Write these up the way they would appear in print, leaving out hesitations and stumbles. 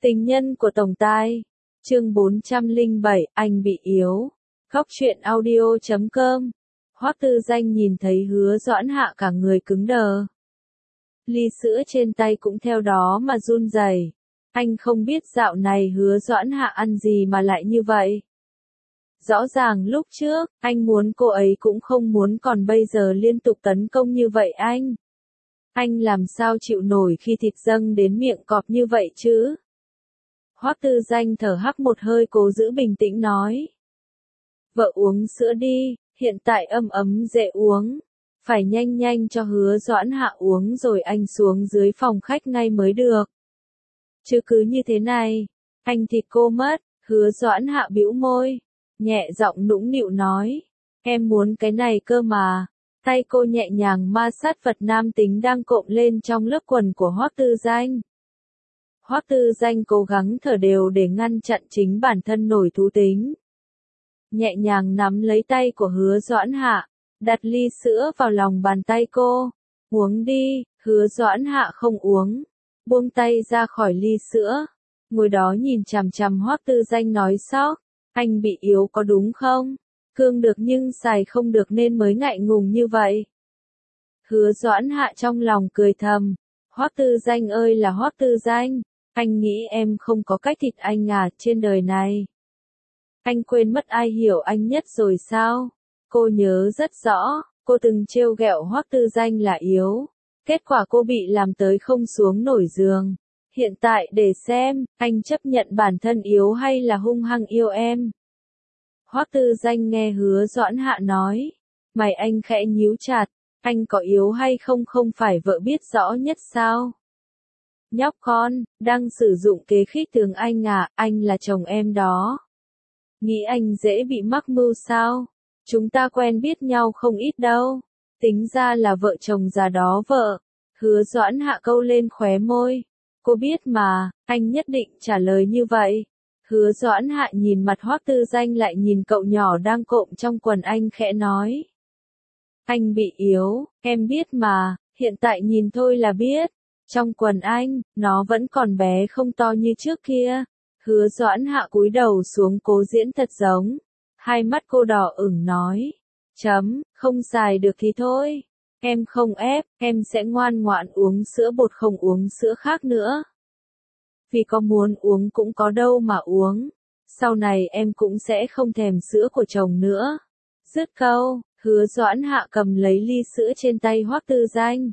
Tình nhân của Tổng Tài. Chương 407, anh bị yếu. Góc truyện audio.com. Hoắc Tư Danh nhìn thấy Hứa Doãn Hạ cả người cứng đờ. Ly sữa trên tay cũng theo đó mà run rẩy. Anh không biết dạo này Hứa Doãn Hạ ăn gì mà lại như vậy. Rõ ràng lúc trước, anh muốn cô ấy cũng không muốn, còn bây giờ liên tục tấn công như vậy anh. Anh làm sao chịu nổi khi thịt dâng đến miệng cọp như vậy chứ? Hoắc Tư Danh thở hắt một hơi cố giữ bình tĩnh nói. Vợ uống sữa đi, hiện tại ấm dễ uống. Phải nhanh nhanh cho Hứa Doãn Hạ uống rồi anh xuống dưới phòng khách ngay mới được. Chứ cứ như thế này, anh thịt cô mất. Hứa Doãn Hạ bĩu môi, nhẹ giọng nũng nịu nói. Em muốn cái này cơ mà. Tay cô nhẹ nhàng ma sát vật nam tính đang cộm lên trong lớp quần của Hoắc Tư Danh. Hoắc Tư Danh cố gắng thở đều để ngăn chặn chính bản thân nổi thú tính. Nhẹ nhàng nắm lấy tay của Hứa Doãn Hạ, đặt ly sữa vào lòng bàn tay cô. Uống đi. Hứa Doãn Hạ không uống, buông tay ra khỏi ly sữa, ngồi đó nhìn chằm chằm Hoắc Tư Danh nói sóc. Anh bị yếu có đúng không? Cương được nhưng xài không được nên mới ngại ngùng như vậy. Hứa Doãn Hạ trong lòng cười thầm. Hoắc Tư Danh ơi là Hoắc Tư Danh, anh nghĩ em không có cách thịt anh à trên đời này. Anh quên mất ai hiểu anh nhất rồi sao? Cô nhớ rất rõ, cô từng trêu ghẹo Hoắc Tư Danh là yếu. Kết quả cô bị làm tới không xuống nổi giường. Hiện tại để xem, anh chấp nhận bản thân yếu hay là hung hăng yêu em. Hoắc Tư Danh nghe Hứa Doãn Hạ nói. Mày anh khẽ nhíu chặt, anh có yếu hay không không phải vợ biết rõ nhất sao? Nhóc con, đang sử dụng kế khích tướng anh à, anh là chồng em đó. Nghĩ anh dễ bị mắc mưu sao? Chúng ta quen biết nhau không ít đâu. Tính ra là vợ chồng già đó vợ. Hứa Doãn Hạ câu lên khóe môi. Cô biết mà, anh nhất định trả lời như vậy. Hứa Doãn Hạ nhìn mặt Hoắc Tư Danh lại nhìn cậu nhỏ đang cộm trong quần anh khẽ nói. Anh bị yếu, em biết mà, hiện tại nhìn thôi là biết. Trong quần anh, nó vẫn còn bé không to như trước kia. Hứa Doãn Hạ cúi đầu xuống cố diễn thật giống. Hai mắt cô đỏ ửng nói. Không xài được thì thôi. Em không ép, em sẽ ngoan ngoãn uống sữa bột không uống sữa khác nữa. Vì có muốn uống cũng có đâu mà uống. Sau này em cũng sẽ không thèm sữa của chồng nữa. Dứt câu, Hứa Doãn Hạ cầm lấy ly sữa trên tay Hoắc Tư Danh.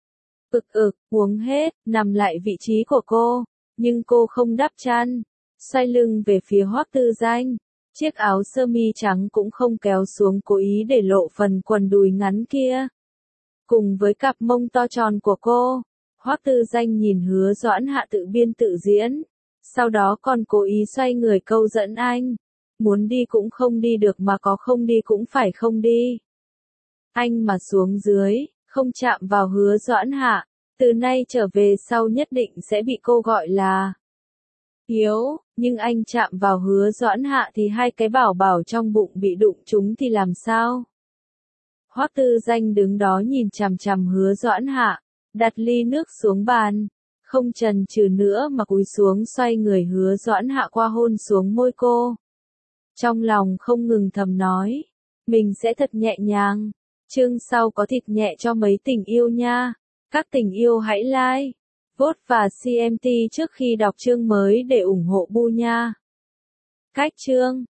Uống hết, nằm lại vị trí của cô. Nhưng cô không đắp chăn. Xoay lưng về phía Hoắc Tư Danh. Chiếc áo sơ mi trắng cũng không kéo xuống cố ý để lộ phần quần đùi ngắn kia. Cùng với cặp mông to tròn của cô, Hoắc Tư Danh nhìn Hứa Doãn Hạ tự biên tự diễn. Sau đó còn cố ý xoay người câu dẫn anh. Muốn đi cũng không đi được mà có không đi cũng phải không đi. Anh mà xuống dưới, không chạm vào Hứa Doãn Hạ, từ nay trở về sau nhất định sẽ bị cô gọi là yếu, nhưng anh chạm vào Hứa Doãn Hạ thì hai cái bảo bảo trong bụng bị đụng trúng thì làm sao? Hoắc Tư Danh đứng đó nhìn chằm chằm Hứa Doãn Hạ, đặt ly nước xuống bàn, không chần chừ nữa mà cúi xuống xoay người Hứa Doãn Hạ qua hôn xuống môi cô. Trong lòng không ngừng thầm nói, mình sẽ thật nhẹ nhàng. Chương sau có thịt nhẹ cho mấy tình yêu nha. Các tình yêu hãy like, vote và CMT trước khi đọc chương mới để ủng hộ Bu nha. Cách chương